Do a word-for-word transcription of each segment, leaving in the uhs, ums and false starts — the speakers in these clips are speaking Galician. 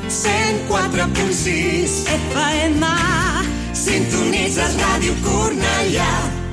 cent quatre punt sis F M. Sintonitzes Ràdio Cornellà.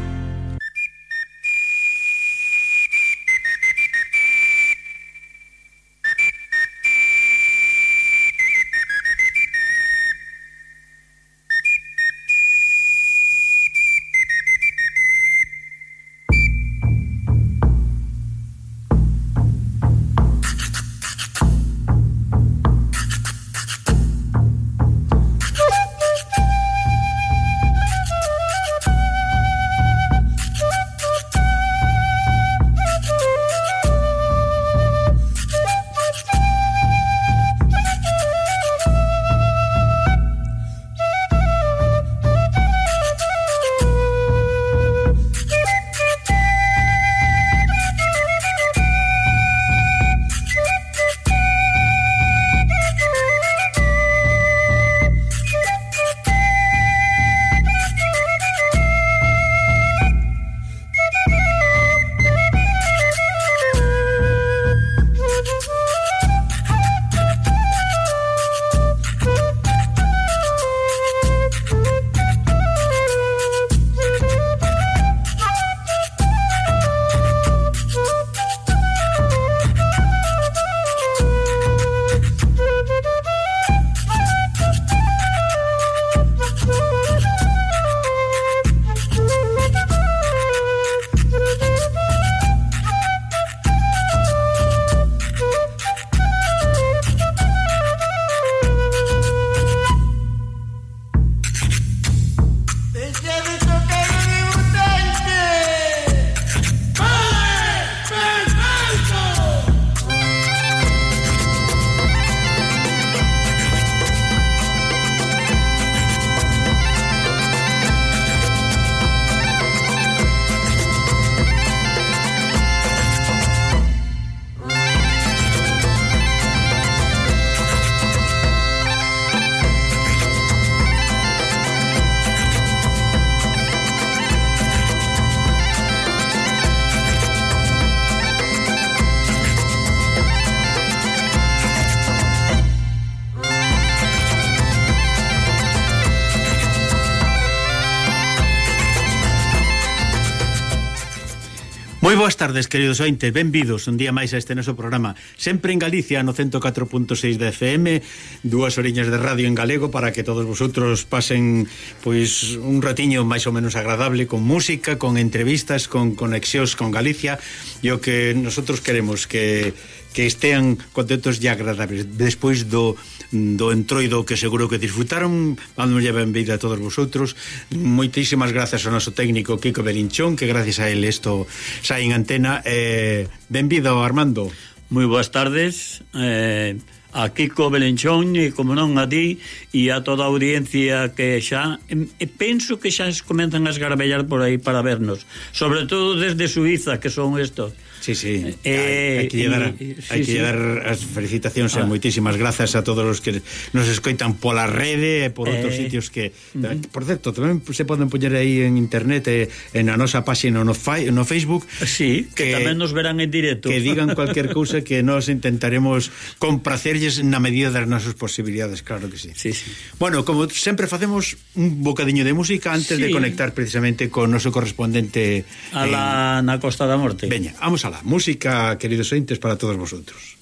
Moi boas tardes, queridos ointes, benvidos un día máis a este noso programa, sempre en Galicia no cento catro punto seis de F M, dúas oriñas de radio en galego para que todos vosotros pasen pois un ratiño máis ou menos agradable, con música, con entrevistas, con conexións con Galicia, e o que nosotros queremos que que estean contentos e agradables despois do, do entroido que seguro que disfrutaron. Vamos a benvida a todos vosotros. Moitísimas grazas ao noso técnico Kiko Belinchón, que gracias a él isto sai en antena. Eh, benvido, Armando. Moi boas tardes, eh, a Kiko Belinchón e como non a ti e a toda a audiencia que xa e penso que xa comenzan a esgarabellar por aí para vernos, sobre todo desde Suiza, que son estos. Sí, sí, eh, hai, hai que llegar, eh, hai sí, que llegar sí. As felicitacións e ah. moitísimas grazas a todos os que nos escoitan pola rede e por outros eh, sitios que, uh-huh. por certo, tamén se poden poñer aí en internet e en a nosa páxina no, fai, no Facebook. Sí, que, que tamén nos verán en directo. Que digan cualquier cousa que nos intentaremos compracerlles na medida das nosas posibilidades, claro que sí. Sí, sí. Bueno, como sempre facemos un bocadiño de música antes sí. de conectar precisamente con o noso correspondente a la, en... na Costa da Morte. Veña, vamos a la música, queridos ointes, para todos vosotros.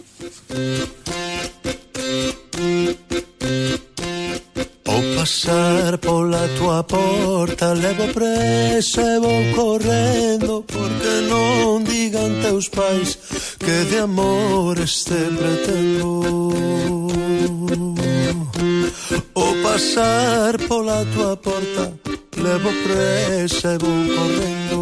Ao pasar pola tua porta levo presa e vou correndo, porque non digan teus pais que de amor este pretendo. Ao pasar pola tua porta levo presa e vou correndo.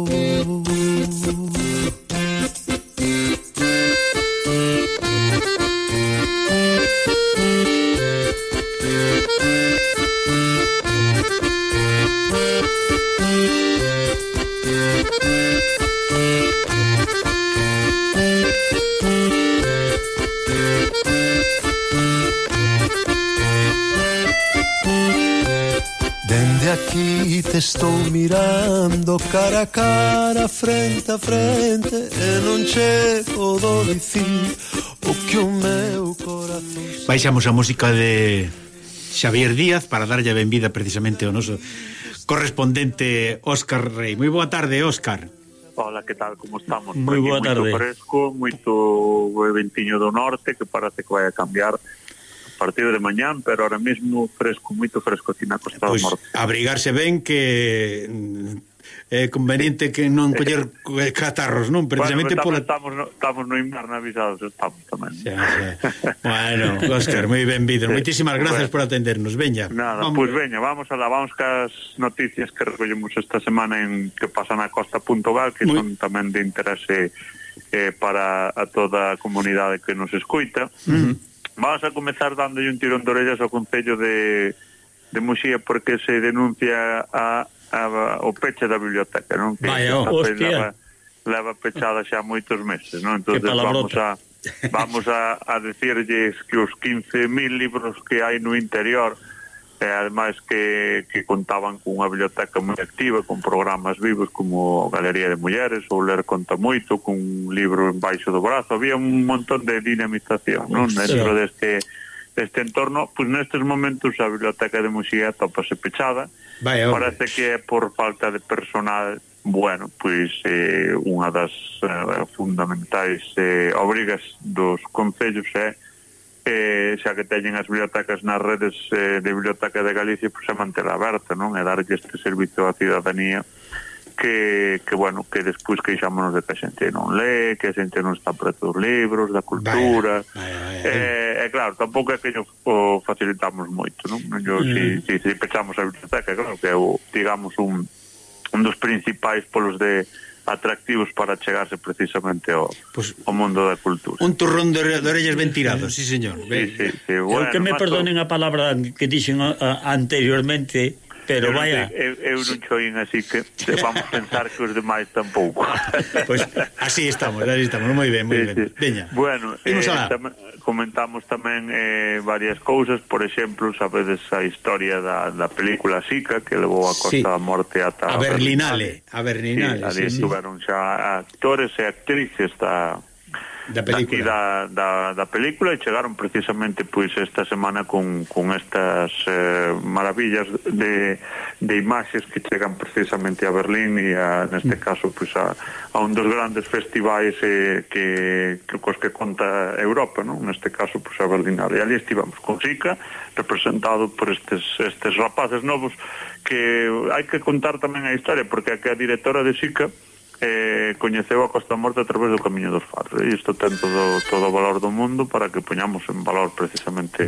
Dende aquí te estou mirando cara a cara, frente a frente, e non che podo dicir o que o meu corazón. baixamos a música de Xavier Díaz para darlle a benvida precisamente ao noso correspondente Óscar Rei. Moi boa tarde, Óscar. Hola, que tal, como estamos? Moi boa tarde. Moito fresco, moito ventiño do norte, que parece que vai a cambiar a partir de mañán, pero ahora mesmo fresco, moito fresco aquí na Costa Pois, do Norte. abrigarse ben, que é conveniente que non coller catarros, non? Precisamente bueno, pola... estamos, no, estamos no inverno avisados, estamos tamén. Xa, xa. Bueno, Óscar, moi benvido. Moitísimas grazas bueno. por atendernos. Veña. Nada, pois pues veña, vamos a la, vamos cas noticias que recollemos esta semana en que pasan a Costa punto gal, que muy... son tamén de interese eh, para a toda a comunidade que nos escoita. Uh -huh. Vamos a comezar dándolle un tirón de orellas ao Concello de, de Muxía porque se denuncia a A, o peche da biblioteca, non? Que Vaya, hostia. Leva, leva pechada xa moitos meses, non? Entonces vamos a vamos a, a decirlles que os quince mil libros que hai no interior, e eh, ademais que, que contaban cunha biblioteca moi activa, con programas vivos como Galería de Mulleres ou Ler Conta Moito, con un libro embaixo do brazo, había un montón de dinamización, non? Dentro deste este entorno, pois nestes momentos a biblioteca de Muxía tópase pechada. Vaya, parece que é por falta de personal. Bueno, pois eh, unha das eh, fundamentais eh, obrigas dos concellos é eh, xa que teñen as bibliotecas nas redes eh, de Biblioteca de Galicia, pois é mantela aberta, non? É darlle este servicio á cidadanía que, que bueno, que despois queixámonos de que a xente non lee, que a xente non está preto dos libros, da cultura. Vaya, vaya, vaya. Eh, e claro, tampouco é que yo o facilitamos moito, non? Yo, mm. si, si, si pechamos a biblioteca, claro, que é o, digamos, un, un dos principais polos de atractivos para chegarse precisamente ao, pues, ao mundo da cultura. Un turrón de, de orellas ben tirado, sí, señor. Sí, sí, sí. Bueno, que me perdonen a palabra que dixen a, anteriormente, pero eu vaya... Eu, eu non xoín, así que vamos pensar que os demais tampouco. Pois pues, así estamos, así estamos, moi ben, moi sí, ben. Sí. Veña, bueno, eh, tam comentamos tamén eh, varias cousas, por exemplo, sabedes a historia da, da película Sica, que levou a Costa sí. da Morte ata a Berlinale. A Berlinale, sí. Ali sí, estuveron sí. xa actores e actrices da... da película da, da, da película e chegaron precisamente pois esta semana con, con estas eh, maravillas de, de imaxes que chegan precisamente a Berlín e a, neste caso pois a, a un dos grandes festivais eh, que, que cos que conta Europa, non? Neste caso pois a Berlinale. E ali estivamos con Sica representado por estes, estes rapaces novos que hai que contar tamén a historia porque a que a directora de Sica Eh, coñeceu a Costa Morte a través do Camiño dos Faros e isto ten todo, todo o valor do mundo para que poñamos en valor precisamente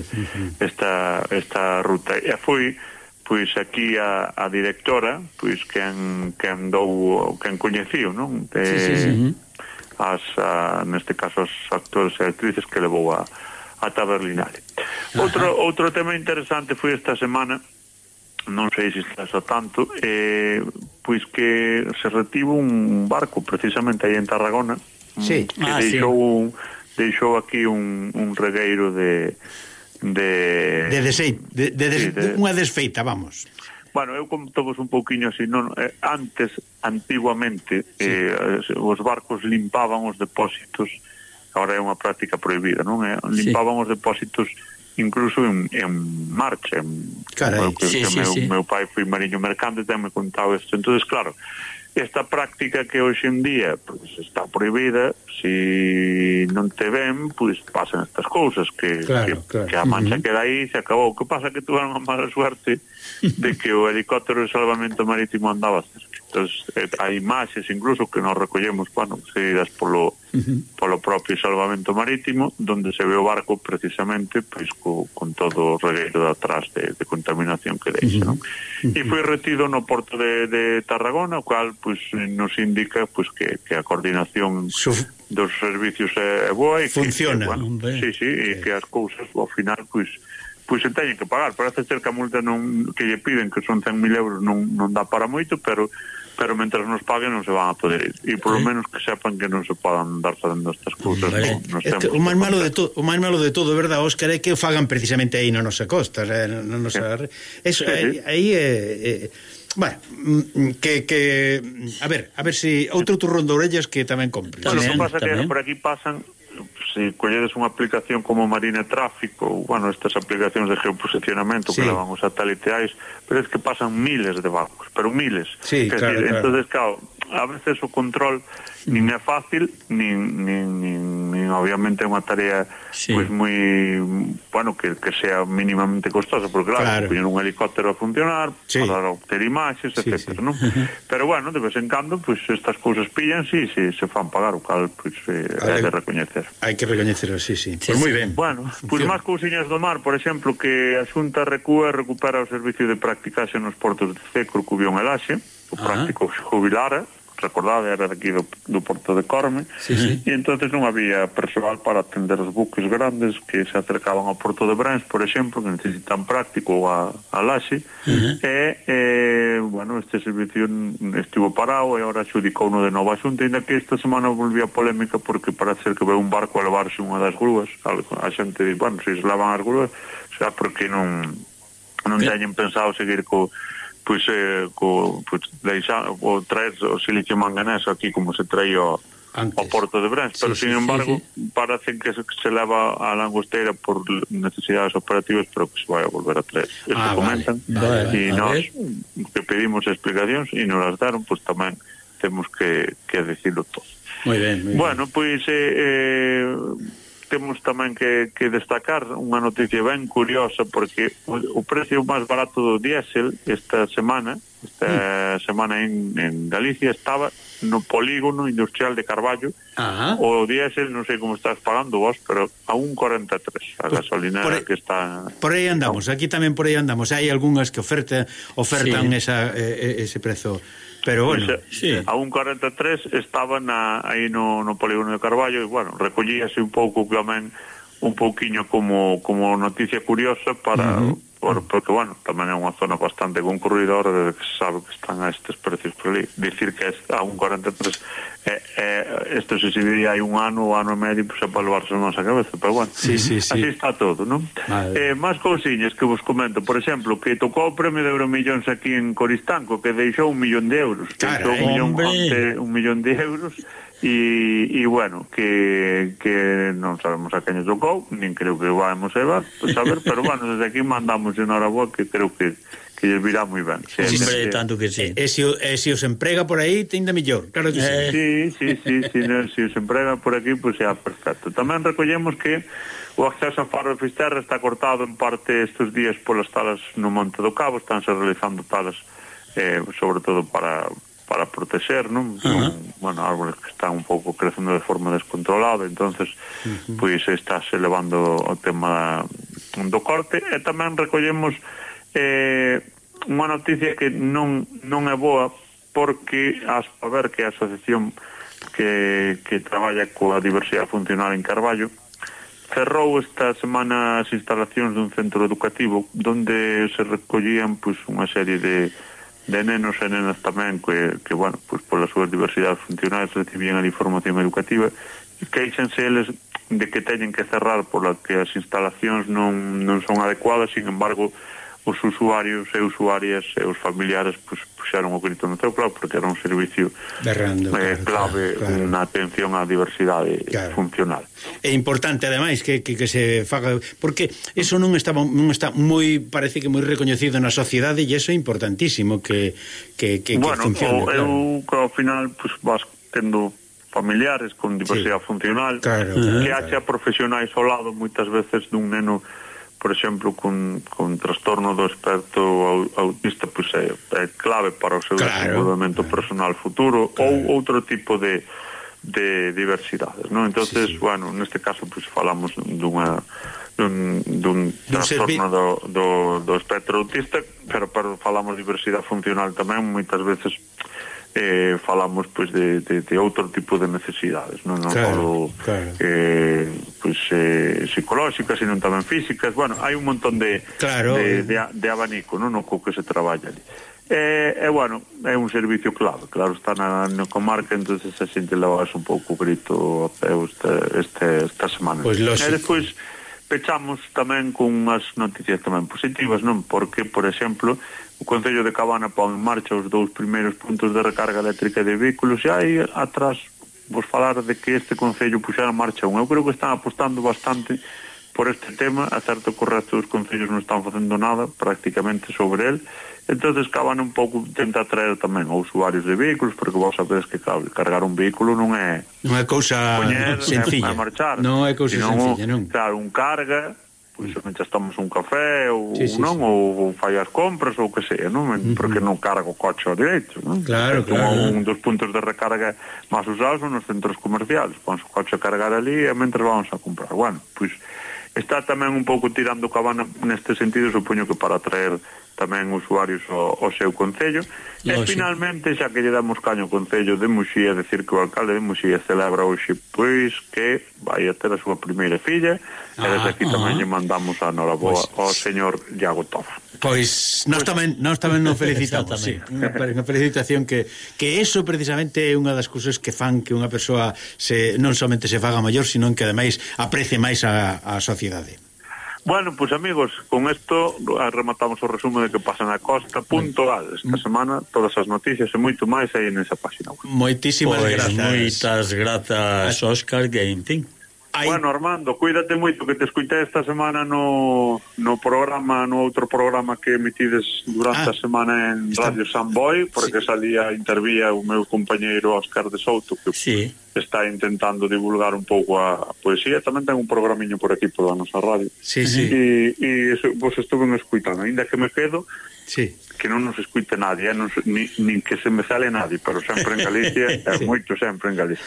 esta, esta ruta e foi pois aquí a, a directora pois quen, quen dou quen coñeciu, non? De, sí, sí, sí. As, a, neste caso os actores e actrices que levou a, a Berlinale. Outro, outro tema interesante foi esta semana, non sei se estás a tanto, eh, pois que se retivo un barco precisamente aí en Tarragona, sí. que ah, deixou, sí. un, deixou aquí un, un regueiro de de de, desei, de, de, des, sí, de unha desfeita, vamos. Bueno, eu contovos un pouquiño así, non, eh, antes, antiguamente, sí. eh, os barcos limpaban os depósitos, agora é unha práctica prohibida, non? Eh, limpaban sí. os depósitos incluso en, en marcha. Carai, que, sí, que sí, meu, sí. meu pai foi mariño mercante e ten-me contado isto. Entonces, claro, esta práctica que hoxe en día pues, está prohibida, si non te ven, pois pues, pasan estas cousas que, claro, que, claro. que a mancha uh -huh. queda aí, se acabou. O que pasa que tuveron a mala suerte de que o helicóptero de salvamento marítimo andaba cerca. Entonces, eh, hai imaxes incluso que nos recollemos, bueno, seguidas polo, uh -huh. polo propio salvamento marítimo, donde se ve o barco precisamente pois, co, con todo o regueiro de atrás de, de contaminación que deixa, uh -huh. non? Uh -huh. E foi retido no porto de, de Tarragona, o cual pois, nos indica pois, que, que a coordinación Suf dos servicios é, é boa e funciona. Que, bueno, sí, sí, e que as cousas ao final pois pois se teñen que pagar. Parece ser que a multa non, que lle piden, que son cen mil euros, non, non dá para moito, pero pero mentras nos paguen non se van a poder ir. E por lo menos que sepan que non se podan dar facendo estas cousas. Vale. No, este, o máis malo de todo, o máis malo de todo, verdad, Óscar, é que o fagan precisamente aí na nosa costa, eh, na nosa sí. Eso sí, sí. aí é eh, eh, bueno, que, que a ver, a ver se si outro turrón de orellas que tamén compre. Bueno, o que pasa tamén. Que por aquí pasan se colledes unha aplicación como Marina Tráfico, bueno, estas aplicacións de geoposicionamento sí. que levan os satelitais, pero é que pasan miles de barcos, pero miles. Sí, que claro, decir, claro. Entonces, claro, a veces o control nin é fácil, nin, nin, nin, nin obviamente é unha tarea sí. pues moi, bueno, que, que sea mínimamente costosa, porque claro, claro. poñer un helicóptero a funcionar, sí. para obter imaxes, sí, etcétera, sí. ¿no? Pero bueno, de vez en cando, pues estas cousas pillan, sí, sí, se fan pagar, o cal, pues, eh, hai de recoñecer. Hai que recoñecerlo, sí, sí. sí pues sí. moi ben. Bueno, pues máis cousiñas do mar, por exemplo, que a Xunta recúa e recupera o servicio de practicaxe nos portos de Cee, Corcubión e Laxe, o práctico jubilara, recordade, era aquí do, do Porto de Corme, sí, sí. e entonces non había persoal para atender os buques grandes que se acercaban ao Porto de Brens, por exemplo, que necesitan práctico a, a Laxe, uh-huh. e, eh, bueno, este servicio estivo parado e agora xudicou no de Nova Xunta, ainda que esta semana volvía polémica porque parece ser que ve un barco a levarse unha das grúas, a xente dice, bueno, se levan as grúas, xa porque non, non teñen pensado seguir co pois eh, co, pois, deixar, o traer o silicio manganeso aquí como se traía ao Porto de Brens, pero sí, sin sí, embargo sí, sí. parece que se, se leva a Langosteira por necesidades operativas, pero que se vai a volver a traer. Eso ah, comentan vale, vale, e vale, nós que pedimos explicacións e nos las deron, pois pues, tamén temos que, que decirlo todo. Moi ben, moi bueno, pois pues, eh, eh, temos tamén que, que destacar unha noticia ben curiosa, porque o, o precio máis barato do diésel esta semana esta mm. semana en, en Galicia estaba no polígono industrial de Carballo. Ajá. O diésel non sei como estás pagando vos, pero a un cuarenta e tres a pues, gasolinera que está... Por aí andamos, no. Aquí tamén por aí andamos, hai algunhas que oferta ofertan sí. esa, eh, ese prezo. Pero bueno, pues, sí. a un cuarenta e tres estaban na, aí no, no polígono de Carballo e, bueno, recollíase un pouco tamén un pouquiño como, como noticia curiosa para... Uh-huh. Por, porque, bueno, tamén é unha zona bastante concurrida desde que se sabe que están a estes precios por ali. Dicir que a un cuarenta e tres eh, eh, isto se diría hai un ano ou ano e medio pues, é para levarse a nosa cabeza, pero bueno, sí, sí, sí. así está todo, non? Eh, máis cousiñas que vos comento, por exemplo, que tocou o premio de Euromillóns aquí en Coristanco, que deixou un millón de euros, Caray, deixou un millón, ante, un millón de euros e, e bueno, que, que non sabemos a quen tocou, nin creo que vamos a saber, pero bueno, desde aquí mandamos enhoraboa que creo que que lles virá moi ben. Sí, sempre tanto que sí. E se, e se os emprega por aí, tenda mellor, claro que eh. sí. Sí, sí, sí, sí, no, se os emprega por aquí, pois pues, é perfecto. Tamén recollemos que o acceso a Faro de Fisterra está cortado en parte estes días polas talas no Monte do Cabo, estánse realizando talas eh, sobre todo para para proteger, non? Uh-huh. Bueno, árboles que están un pouco crecendo de forma descontrolada, entonces uh-huh. pois pues, estáse levando o tema do corte, e tamén recollemos eh, unha noticia que non, non é boa, porque a ver que a asociación que, que traballa coa diversidade funcional en Carballo cerrou esta semana as instalacións dun centro educativo onde se recollían pues, unha serie de de nenos e nenas tamén que, que bueno, pues, polas súas diversidades funcionais recibían a información educativa e queixanse eles de que teñen que cerrar pola que as instalacións non, non son adecuadas, sin embargo os usuarios e usuarias e os familiares pues, puxeron o grito no teu claro porque era un servicio Berrando, eh, claro, clave claro. Na atención á diversidade claro. Funcional. É importante ademais que, que, que se faga, porque eso non está, non está moi, parece que moi recoñecido na sociedade, e eso é importantísimo que, que, que, bueno, que funcione. Bueno, eu claro. Ao final pues, vas tendo familiares con diversidade sí. Funcional claro, que claro. haxa profesionais ao lado moitas veces dun neno por exemplo, con, con trastorno do espectro autista, pois pues, é, é clave para o seu claro, desenvolvemento claro. Personal futuro claro. Ou outro tipo de, de diversidades, non? Entonces, sí, sí. Bueno, neste caso, pois pues, falamos dunha dun, dun trastorno do, do, do espectro autista, pero, pero falamos de diversidade funcional tamén, moitas veces eh, falamos pois de, de, de outro tipo de necesidades, non, non claro, só claro. eh, pois, eh, psicolóxicas, sino tamén físicas. Bueno, hai un montón de, claro. de, de, de abanico, non, no co que se traballa ali. E, eh, eh, bueno, é un servicio clave, claro, está na, na comarca, entonces a xente levas un pouco grito a pé este, este, esta semana. Pois e despois pechamos tamén con unhas noticias tamén positivas, non? Porque, por exemplo, o Concello de Cabana pon en marcha os dous primeiros puntos de recarga eléctrica de vehículos e hai atrás vos falar de que este Concello puxera en marcha un. Eu creo que están apostando bastante por este tema, a certo que o resto dos concellos non están facendo nada prácticamente sobre el, entonces caban un pouco tentar traer tamén a usuarios de vehículos, porque vos sabedes que cargar un vehículo non é non é cousa poñer, sencilla, é marchar, non é cousa sino, sencilla, non? Claro, un carga, pois pues, xa estamos un café ou sí, sí, non, sí. ou, ou fai as compras ou que sea, non? Uh-huh. Porque non carga o coche ao direito, non? Claro, porque claro. Un dos puntos de recarga máis usados son nos centros comerciales, pon o coche a cargar ali e mentre vamos a comprar. Bueno, pois pues, está tamén un pouco tirando cabana neste sentido, supoño que para traer tamén usuarios ao, ao seu concello. E finalmente, xa que lle damos caño ao concello de Muxía, decir que o alcalde de Muxía celebra hoxe pois que vai a ter a súa primeira filla, ah, e desde aquí ah, tamén lle mandamos a noraboa pues, ao señor Iago Tofa. Pois nós tamén nós tamén nos felicitamos, sí, unha, unha felicitación que que eso precisamente é unha das cousas que fan que unha persoa se non somente se faga maior, sino que ademais aprecie máis a, a sociedade. Bueno, pues amigos, con esto rematamos o resumo de que pasa na costa puntual esta semana, todas as noticias e moito máis aí nesa página web. Moitísimas pues grazas. Moitas grazas, Óscar, que en fin. Ay. Bueno, Armando, cuídate moito, que te escuitei esta semana no, no programa, no outro programa que emitides durante ah, a semana en está... Radio Samboy, porque sí. Salía, intervía o meu compañeiro Óscar de Souto, que sí. Está intentando divulgar un pouco a poesía. Tamén ten un programiño por aquí por a nosa radio. Sí, sí. E, e eso, vos estuve escuitando, ainda que me quedo, sí. Que non nos escuite nadie, eh? non, ni, nin que se me sale nadie, pero sempre en Galicia, sí. E moito sempre en Galicia.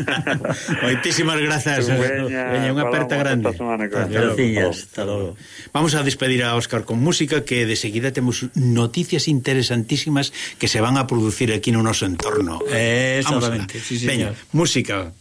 Moitísimas grazas. Veña, Veña, unha aperta grande. Gracias, hasta logo. Vamos a despedir a Óscar con música, que de seguida temos noticias interesantísimas que se van a producir aquí no noso entorno. Exactamente, sí, señor. Veña, música.